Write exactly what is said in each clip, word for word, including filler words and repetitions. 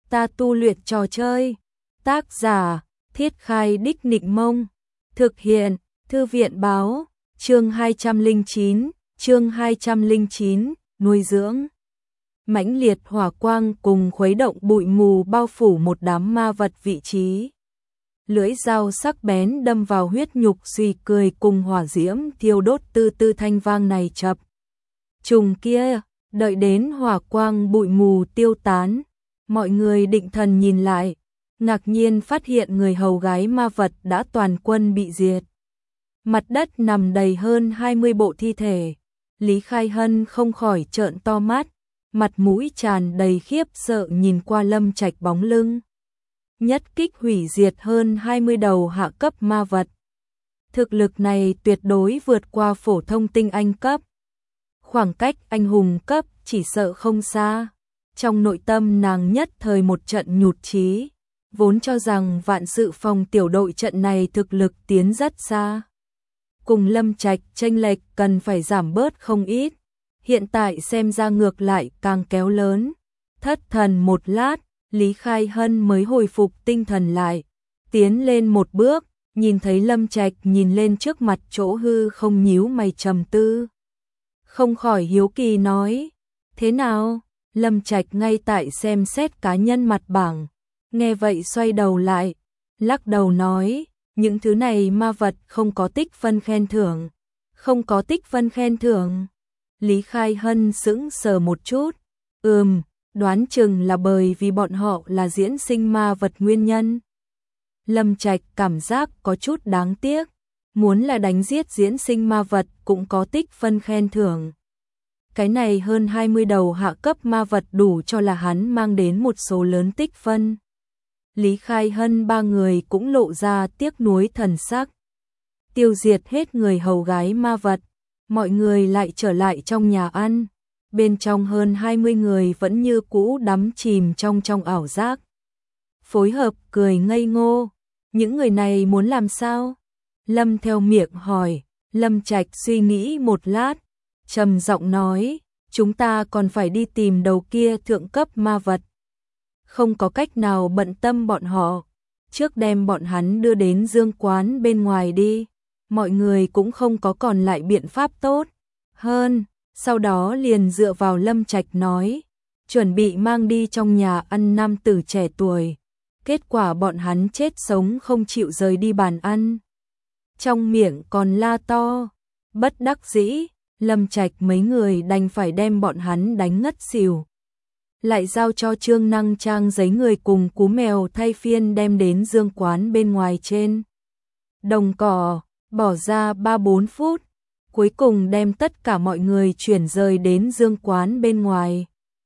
ta tu luyện trò chơi. Tác giả, Thiết Khai Đích Nịnh Mông. Thực hiện, Thư viện báo, chương hai trăm lẻ chín, chương hai trăm lẻ chín, nuôi dưỡng. Mãnh liệt hỏa quang cùng khuấy động bụi mù bao phủ một đám ma vật vị trí. Lưỡi dao sắc bén đâm vào huyết nhục suy cười cùng hỏa diễm thiêu đốt tư tư thanh vang này chập. Trùng kia, đợi đến hỏa quang bụi mù tiêu tán, mọi người định thần nhìn lại, ngạc nhiên phát hiện người hầu gái ma vật đã toàn quân bị diệt. Mặt đất nằm đầy hơn hai mươi bộ thi thể, Lý Khai Hân không khỏi trợn to mắt, mặt mũi tràn đầy khiếp sợ nhìn qua Lâm Trạch bóng lưng. Nhất kích hủy diệt hơn hai mươi đầu hạ cấp ma vật. Thực lực này tuyệt đối vượt qua phổ thông tinh anh cấp. Khoảng cách anh hùng cấp chỉ sợ không xa. Trong nội tâm nàng nhất thời một trận nhụt chí, vốn cho rằng vạn sự phòng tiểu đội trận này thực lực tiến rất xa. Cùng Lâm Trạch chênh lệch cần phải giảm bớt không ít. Hiện tại xem ra ngược lại càng kéo lớn. Thất thần một lát, Lý Khai Hân mới hồi phục tinh thần lại, tiến lên một bước, nhìn thấy Lâm Trạch nhìn lên trước mặt chỗ hư không nhíu mày trầm tư. Không khỏi hiếu kỳ nói, thế nào? Lâm Trạch ngay tại xem xét cá nhân mặt bảng, nghe vậy xoay đầu lại, lắc đầu nói, những thứ này ma vật không có tích phân khen thưởng, không có tích phân khen thưởng. Lý Khai Hân sững sờ một chút, ừm, đoán chừng là bởi vì bọn họ là diễn sinh ma vật nguyên nhân. Lâm Trạch cảm giác có chút đáng tiếc, muốn là đánh giết diễn sinh ma vật cũng có tích phân khen thưởng. Cái này hơn hai mươi đầu hạ cấp ma vật đủ cho là hắn mang đến một số lớn tích phân. Lý Khai Hân ba người cũng lộ ra tiếc nuối thần sắc. Tiêu diệt hết người hầu gái ma vật, mọi người lại trở lại trong nhà ăn. Bên trong hơn hai mươi người vẫn như cũ đắm chìm trong trong ảo giác. Phối hợp cười ngây ngô, những người này muốn làm sao? Lâm theo miệng hỏi, Lâm Trạch suy nghĩ một lát, trầm giọng nói, chúng ta còn phải đi tìm đầu kia thượng cấp ma vật. Không có cách nào bận tâm bọn họ, trước đem bọn hắn đưa đến dương quán bên ngoài đi, mọi người cũng không có còn lại biện pháp tốt hơn. Sau đó liền dựa vào Lâm Trạch nói, chuẩn bị mang đi trong nhà ăn nam tử trẻ tuổi. Kết quả bọn hắn chết sống không chịu rời đi bàn ăn. Trong miệng còn la to, bất đắc dĩ, Lâm Trạch mấy người đành phải đem bọn hắn đánh ngất xỉu. Lại giao cho Trương Năng Trang giấy người cùng cú mèo thay phiên đem đến dương quán bên ngoài trên đồng cỏ, bỏ ra ba bốn phút. Cuối cùng đem tất cả mọi người chuyển rời đến dương quán bên ngoài.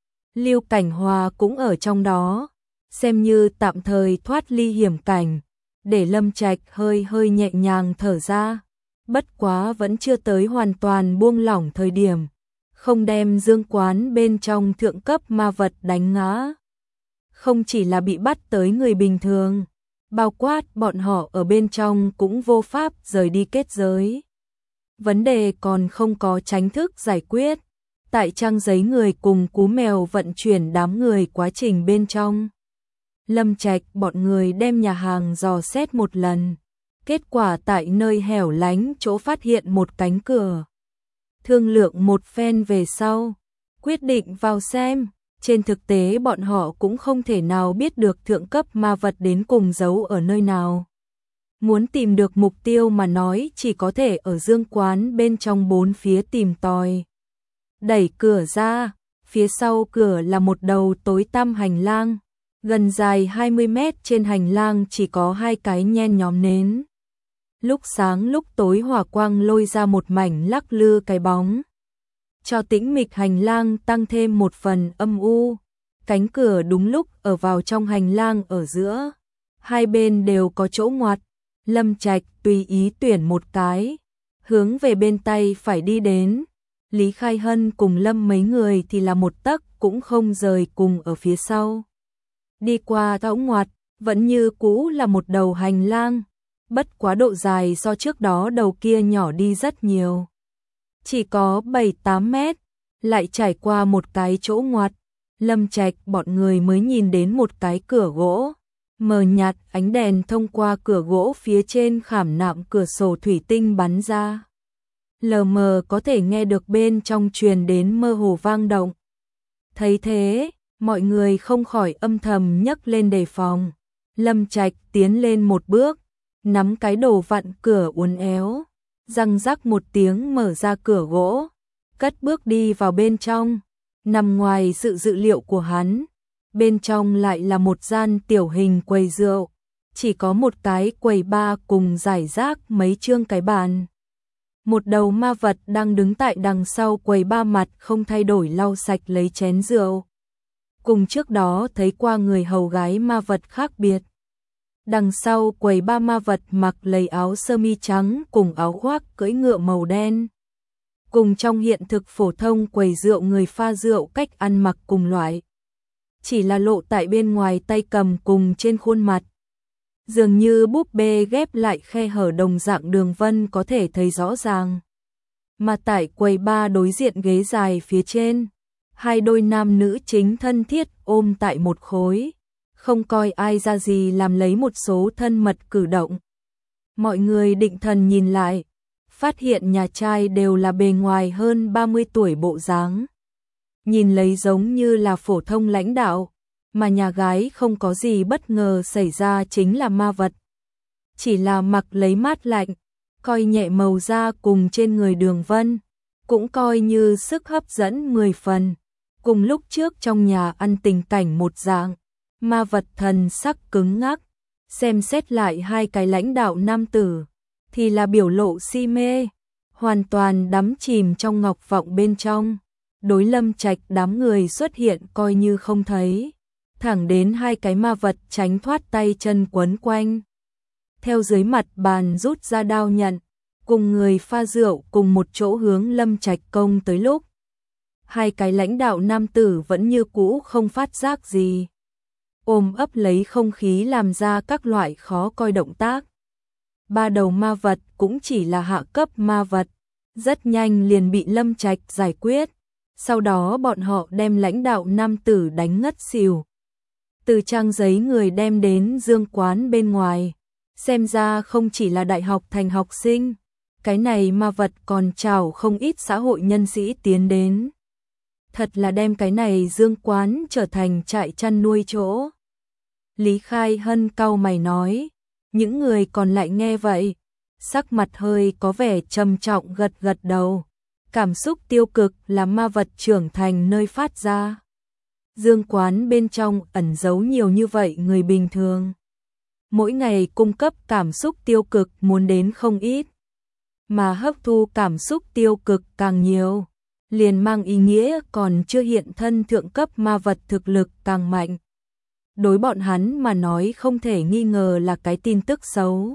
Lưu Cảnh Hòa cũng ở trong đó, xem như tạm thời thoát ly hiểm cảnh, để Lâm Trạch hơi hơi nhẹ nhàng thở ra. Bất quá vẫn chưa tới hoàn toàn buông lỏng thời điểm, không đem dương quán bên trong thượng cấp ma vật đánh ngã. Không chỉ là bị bắt tới người bình thường, bao quát bọn họ ở bên trong cũng vô pháp rời đi kết giới. Vấn đề còn không có chính thức giải quyết. Tại trang giấy người cùng cú mèo vận chuyển đám người quá trình bên trong. Lâm Trạch bọn người đem nhà hàng dò xét một lần. Kết quả tại nơi hẻo lánh chỗ phát hiện một cánh cửa. Thương lượng một phen về sau, quyết định vào xem. Trên thực tế bọn họ cũng không thể nào biết được thượng cấp ma vật đến cùng giấu ở nơi nào. Muốn tìm được mục tiêu mà nói chỉ có thể ở dương quán bên trong bốn phía tìm tòi. Đẩy cửa ra, phía sau cửa là một đầu tối tăm hành lang. Gần dài hai mươi mét trên hành lang chỉ có hai cái nhen nhóm nến. Lúc sáng lúc tối hỏa quang lôi ra một mảnh lắc lư cái bóng. Cho tĩnh mịch hành lang tăng thêm một phần âm u. Cánh cửa đúng lúc ở vào trong hành lang ở giữa. Hai bên đều có chỗ ngoặt. Lâm Trạch tùy ý tuyển một cái, hướng về bên tay phải đi đến. Lý Khai Hân cùng Lâm mấy người thì là một tấc cũng không rời cùng ở phía sau. Đi qua chỗ ngoặt, vẫn như cũ là một đầu hành lang, bất quá độ dài so trước đó đầu kia nhỏ đi rất nhiều. Chỉ có bảy tám mét, lại trải qua một cái chỗ ngoặt, Lâm Trạch bọn người mới nhìn đến một cái cửa gỗ. Mờ nhạt, ánh đèn thông qua cửa gỗ phía trên khảm nạm cửa sổ thủy tinh bắn ra. Lờ mờ có thể nghe được bên trong truyền đến mơ hồ vang động. Thấy thế, mọi người không khỏi âm thầm nhấc lên đề phòng. Lâm Trạch tiến lên một bước, nắm cái đồ vặn cửa uốn éo, răng rắc một tiếng mở ra cửa gỗ, cất bước đi vào bên trong. Nằm ngoài sự dự liệu của hắn, bên trong lại là một gian tiểu hình quầy rượu, chỉ có một cái quầy bar cùng rải rác mấy chương cái bàn. Một đầu ma vật đang đứng tại đằng sau quầy ba, mặt không thay đổi lau sạch lấy chén rượu. Cùng trước đó thấy qua người hầu gái ma vật khác biệt. Đằng sau quầy ba, ma vật mặc lấy áo sơ mi trắng cùng áo khoác cưỡi ngựa màu đen. Cùng trong hiện thực phổ thông quầy rượu người pha rượu cách ăn mặc cùng loại. Chỉ là lộ tại bên ngoài tay cầm cùng trên khuôn mặt. Dường như búp bê ghép lại khe hở đồng dạng đường vân có thể thấy rõ ràng. Mà tại quầy ba đối diện ghế dài phía trên, hai đôi nam nữ chính thân thiết ôm tại một khối, không coi ai ra gì làm lấy một số thân mật cử động. Mọi người định thần nhìn lại, phát hiện nhà trai đều là bề ngoài hơn ba mươi tuổi bộ dáng. Nhìn lấy giống như là phổ thông lãnh đạo, mà nhà gái không có gì bất ngờ xảy ra chính là ma vật. Chỉ là mặc lấy mát lạnh, coi nhẹ màu da cùng trên người đường vân, cũng coi như sức hấp dẫn mười phần. Cùng lúc trước trong nhà ăn tình cảnh một dạng, ma vật thần sắc cứng ngắc, xem xét lại hai cái lãnh đạo nam tử, thì là biểu lộ si mê, hoàn toàn đắm chìm trong ngọc vọng bên trong. Đối Lâm Trạch đám người xuất hiện coi như không thấy, thẳng đến hai cái ma vật tránh thoát tay chân quấn quanh. Theo dưới mặt bàn rút ra đao nhận, cùng người pha rượu cùng một chỗ hướng Lâm Trạch công tới lúc. Hai cái lãnh đạo nam tử vẫn như cũ không phát giác gì. Ôm ấp lấy không khí làm ra các loại khó coi động tác. Ba đầu ma vật cũng chỉ là hạ cấp ma vật, rất nhanh liền bị Lâm Trạch giải quyết. Sau đó bọn họ đem lãnh đạo nam tử đánh ngất xỉu. Từ trang giấy người đem đến dương quán bên ngoài, xem ra không chỉ là đại học thành học sinh, cái này ma vật còn chào không ít xã hội nhân sĩ tiến đến. Thật là đem cái này dương quán trở thành trại chăn nuôi chỗ. Lý Khai Hân cau mày nói, những người còn lại nghe vậy, sắc mặt hơi có vẻ trầm trọng gật gật đầu. Cảm xúc tiêu cực là ma vật trưởng thành nơi phát ra. Dương quán bên trong ẩn giấu nhiều như vậy người bình thường. Mỗi ngày cung cấp cảm xúc tiêu cực muốn đến không ít. Mà hấp thu cảm xúc tiêu cực càng nhiều, liền mang ý nghĩa còn chưa hiện thân thượng cấp ma vật thực lực càng mạnh. Đối bọn hắn mà nói không thể nghi ngờ là cái tin tức xấu.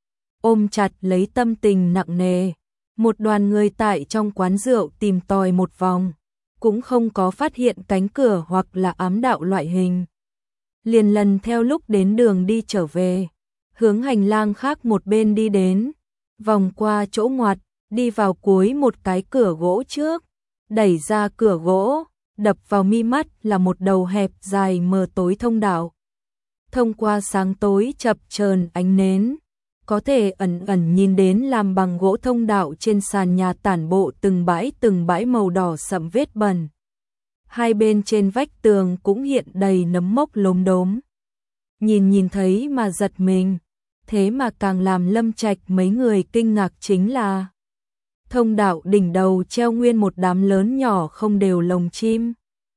Ôm chặt lấy tâm tình nặng nề, một đoàn người tại trong quán rượu tìm tòi một vòng, cũng không có phát hiện cánh cửa hoặc là ám đạo loại hình. Liền lần theo lúc đến đường đi trở về, hướng hành lang khác một bên đi đến, vòng qua chỗ ngoặt, đi vào cuối một cái cửa gỗ trước, đẩy ra cửa gỗ, đập vào mi mắt là một đầu hẹp dài mờ tối thông đạo. Thông qua sáng tối chập chờn ánh nến, có thể ẩn ẩn nhìn đến làm bằng gỗ thông đạo trên sàn nhà tản bộ từng bãi từng bãi màu đỏ sậm vết bẩn. Hai bên trên vách tường cũng hiện đầy nấm mốc lốm đốm. Nhìn nhìn thấy mà giật mình, thế mà càng làm Lâm Trạch mấy người kinh ngạc chính là thông đạo đỉnh đầu treo nguyên một đám lớn nhỏ không đều lồng chim.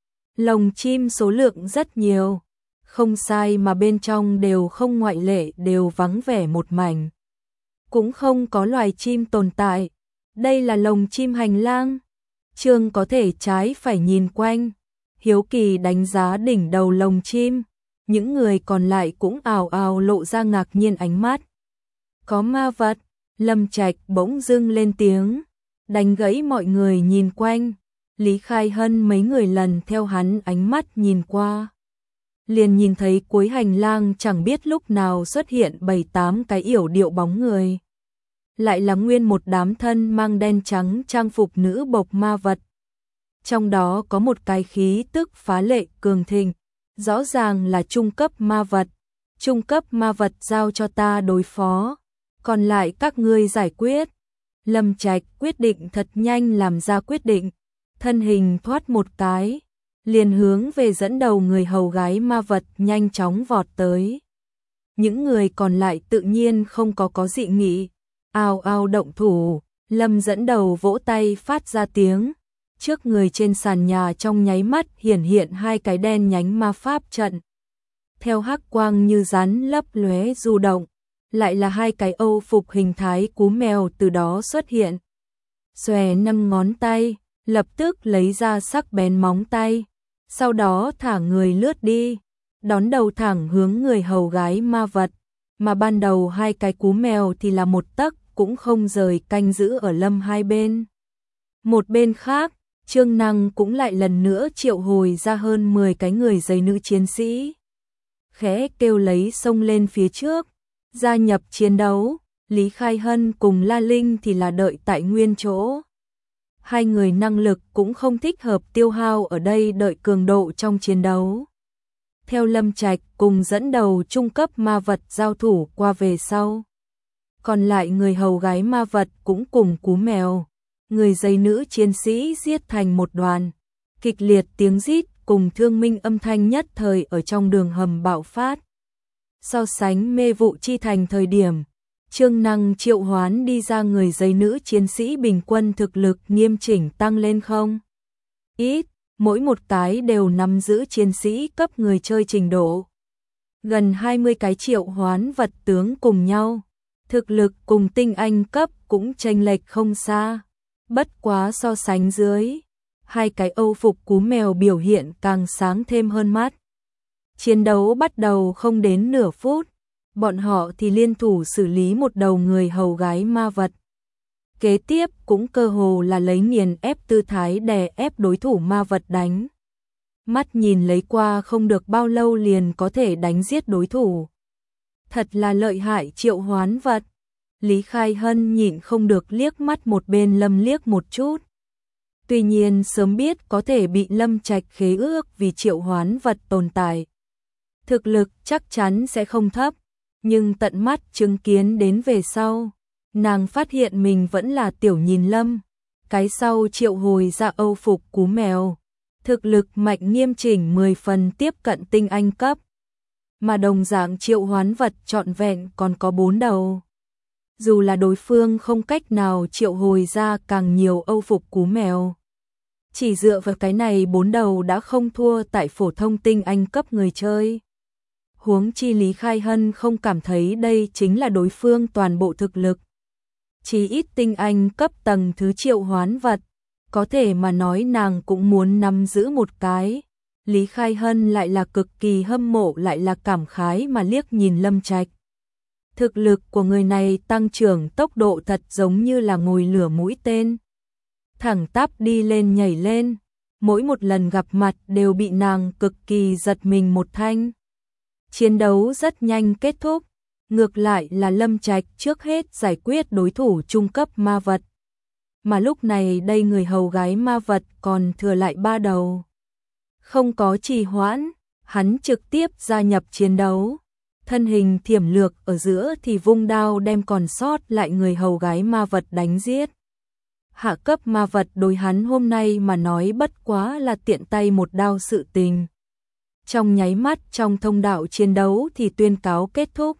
Lồng chim số lượng rất nhiều, không sai mà bên trong đều không ngoại lệ đều vắng vẻ một mảnh. Cũng không có loài chim tồn tại, đây là lồng chim hành lang. Trương có thể trái phải nhìn quanh, hiếu kỳ đánh giá đỉnh đầu lồng chim, những người còn lại cũng ào ào lộ ra ngạc nhiên ánh mắt. Có ma vật, Lâm Trạch bỗng dưng lên tiếng, đánh gãy mọi người nhìn quanh. Lý Khai Hân mấy người lần theo hắn ánh mắt nhìn qua, liền nhìn thấy cuối hành lang chẳng biết lúc nào xuất hiện bảy tám cái yểu điệu bóng người. Lại là nguyên một đám thân mang đen trắng trang phục nữ bộc ma vật. Trong đó có một cái khí tức phá lệ cường thịnh, rõ ràng là trung cấp ma vật. Trung cấp ma vật giao cho ta đối phó, còn lại các ngươi giải quyết. Lâm Trạch quyết định thật nhanh làm ra quyết định, thân hình thoát một cái, liền hướng về dẫn đầu người hầu gái ma vật nhanh chóng vọt tới. Những người còn lại tự nhiên không có có dị nghị, ào ào động thủ. Lâm dẫn đầu vỗ tay phát ra tiếng, trước người trên sàn nhà trong nháy mắt hiển hiện hai cái đen nhánh ma pháp trận. Theo hắc quang như rắn lấp lóe du động, lại là hai cái âu phục hình thái cú mèo từ đó xuất hiện. Xòe năm ngón tay, lập tức lấy ra sắc bén móng tay, sau đó thả người lướt đi, đón đầu thẳng hướng người hầu gái ma vật, mà ban đầu hai cái cú mèo thì là một tấc cũng không rời canh giữ ở Lâm hai bên. Một bên khác, Trương Năng cũng lại lần nữa triệu hồi ra hơn mười cái người giấy nữ chiến sĩ. Khẽ kêu lấy xông lên phía trước, gia nhập chiến đấu. Lý Khai Hân cùng La Linh thì là đợi tại nguyên chỗ. Hai người năng lực cũng không thích hợp tiêu hao ở đây đợi cường độ trong chiến đấu. Theo Lâm Trạch cùng dẫn đầu trung cấp ma vật giao thủ qua về sau. Còn lại người hầu gái ma vật cũng cùng cú mèo, người giấy nữ chiến sĩ giết thành một đoàn. Kịch liệt tiếng rít cùng thương minh âm thanh nhất thời ở trong đường hầm bạo phát. So sánh mê vụ chi thành thời điểm, Trương Năng triệu hoán đi ra người giấy nữ chiến sĩ bình quân thực lực nghiêm chỉnh tăng lên không ít, mỗi một cái đều nắm giữ chiến sĩ cấp người chơi trình độ. Gần hai mươi cái triệu hoán vật tướng cùng nhau, thực lực cùng tinh anh cấp cũng chênh lệch không xa. Bất quá so sánh dưới, hai cái âu phục cú mèo biểu hiện càng sáng thêm hơn mắt. Chiến đấu bắt đầu không đến nửa phút, bọn họ thì liên thủ xử lý một đầu người hầu gái ma vật. Kế tiếp cũng cơ hồ là lấy nghiền ép tư thái đè ép đối thủ ma vật đánh. Mắt nhìn lấy qua không được bao lâu liền có thể đánh giết đối thủ. Thật là lợi hại triệu hoán vật. Lý Khai Hân nhịn không được liếc mắt một bên Lâm liếc một chút. Tuy nhiên sớm biết có thể bị Lâm Trạch khế ước vì triệu hoán vật tồn tại. Thực lực chắc chắn sẽ không thấp, nhưng tận mắt chứng kiến đến về sau, nàng phát hiện mình vẫn là tiểu nhìn Lâm. Cái sau triệu hồi ra âu phục cú mèo, thực lực mạnh nghiêm chỉnh mười phần tiếp cận tinh anh cấp. Mà đồng dạng triệu hoán vật trọn vẹn còn có bốn đầu. Dù là đối phương không cách nào triệu hồi ra càng nhiều âu phục cú mèo, chỉ dựa vào cái này bốn đầu đã không thua tại phổ thông tinh anh cấp người chơi. Huống chi Lý Khai Hân không cảm thấy đây chính là đối phương toàn bộ thực lực. Chỉ ít tinh anh cấp tầng thứ triệu hoán vật, có thể mà nói nàng cũng muốn nắm giữ một cái. Lý Khai Hân lại là cực kỳ hâm mộ lại là cảm khái mà liếc nhìn Lâm Trạch. Thực lực của người này tăng trưởng tốc độ thật giống như là ngồi lửa mũi tên. Thẳng tắp đi lên nhảy lên, mỗi một lần gặp mặt đều bị nàng cực kỳ giật mình một thanh. Chiến đấu rất nhanh kết thúc, ngược lại là Lâm Trạch trước hết giải quyết đối thủ trung cấp ma vật. Mà lúc này đây người hầu gái ma vật còn thừa lại ba đầu. Không có trì hoãn, hắn trực tiếp gia nhập chiến đấu. Thân hình thiểm lược ở giữa thì vung đao đem còn sót lại người hầu gái ma vật đánh giết. Hạ cấp ma vật đối hắn hôm nay mà nói bất quá là tiện tay một đao sự tình. Trong nháy mắt trong thông đạo chiến đấu thì tuyên cáo kết thúc.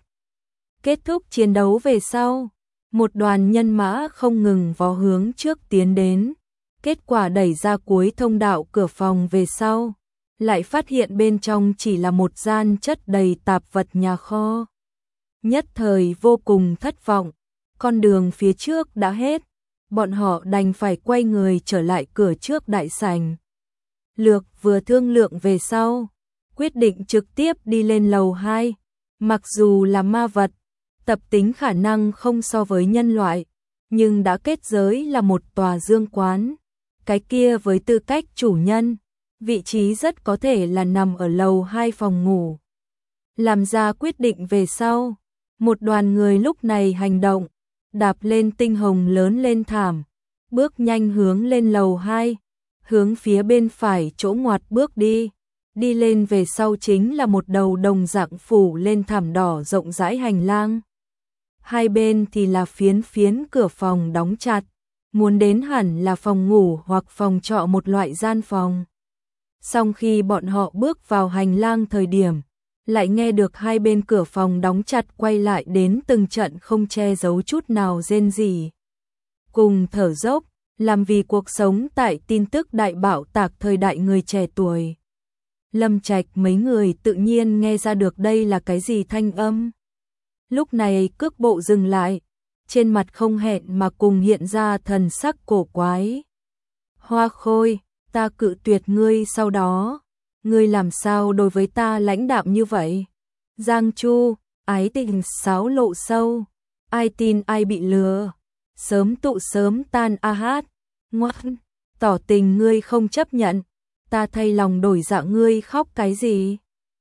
Kết thúc chiến đấu về sau, một đoàn nhân mã không ngừng vó hướng trước tiến đến. Kết quả đẩy ra cuối thông đạo cửa phòng về sau, lại phát hiện bên trong chỉ là một gian chất đầy tạp vật nhà kho. Nhất thời vô cùng thất vọng, con đường phía trước đã hết, bọn họ đành phải quay người trở lại cửa trước đại sảnh. Lược vừa thương lượng về sau, quyết định trực tiếp đi lên lầu hai, mặc dù là ma vật, tập tính khả năng không so với nhân loại, nhưng đã kết giới là một tòa dương quán, cái kia với tư cách chủ nhân, vị trí rất có thể là nằm ở lầu hai phòng ngủ. Làm ra quyết định về sau, một đoàn người lúc này hành động, đạp lên tinh hồng lớn lên thảm, bước nhanh hướng lên lầu hai, hướng phía bên phải chỗ ngoặt bước đi. Đi lên về sau chính là một đầu đồng dạng phủ lên thảm đỏ rộng rãi hành lang. Hai bên thì là phiến phiến cửa phòng đóng chặt, muốn đến hẳn là phòng ngủ hoặc phòng trọ một loại gian phòng. Song khi bọn họ bước vào hành lang thời điểm, lại nghe được hai bên cửa phòng đóng chặt quay lại đến từng trận không che giấu chút nào rên rỉ. Cùng thở dốc, làm vì cuộc sống tại tin tức đại bạo tạc thời đại người trẻ tuổi. Lâm Trạch mấy người tự nhiên nghe ra được đây là cái gì thanh âm. Lúc này cước bộ dừng lại, trên mặt không hẹn mà cùng hiện ra thần sắc cổ quái. Hoa Khôi, ta cự tuyệt ngươi sau đó, ngươi làm sao đối với ta lãnh đạm như vậy? Giang Chu, ái tình sáo lộ sâu, ai tin ai bị lừa, sớm tụ sớm tan a hát, ngoan, tỏ tình ngươi không chấp nhận, ta thay lòng đổi dạ ngươi khóc cái gì?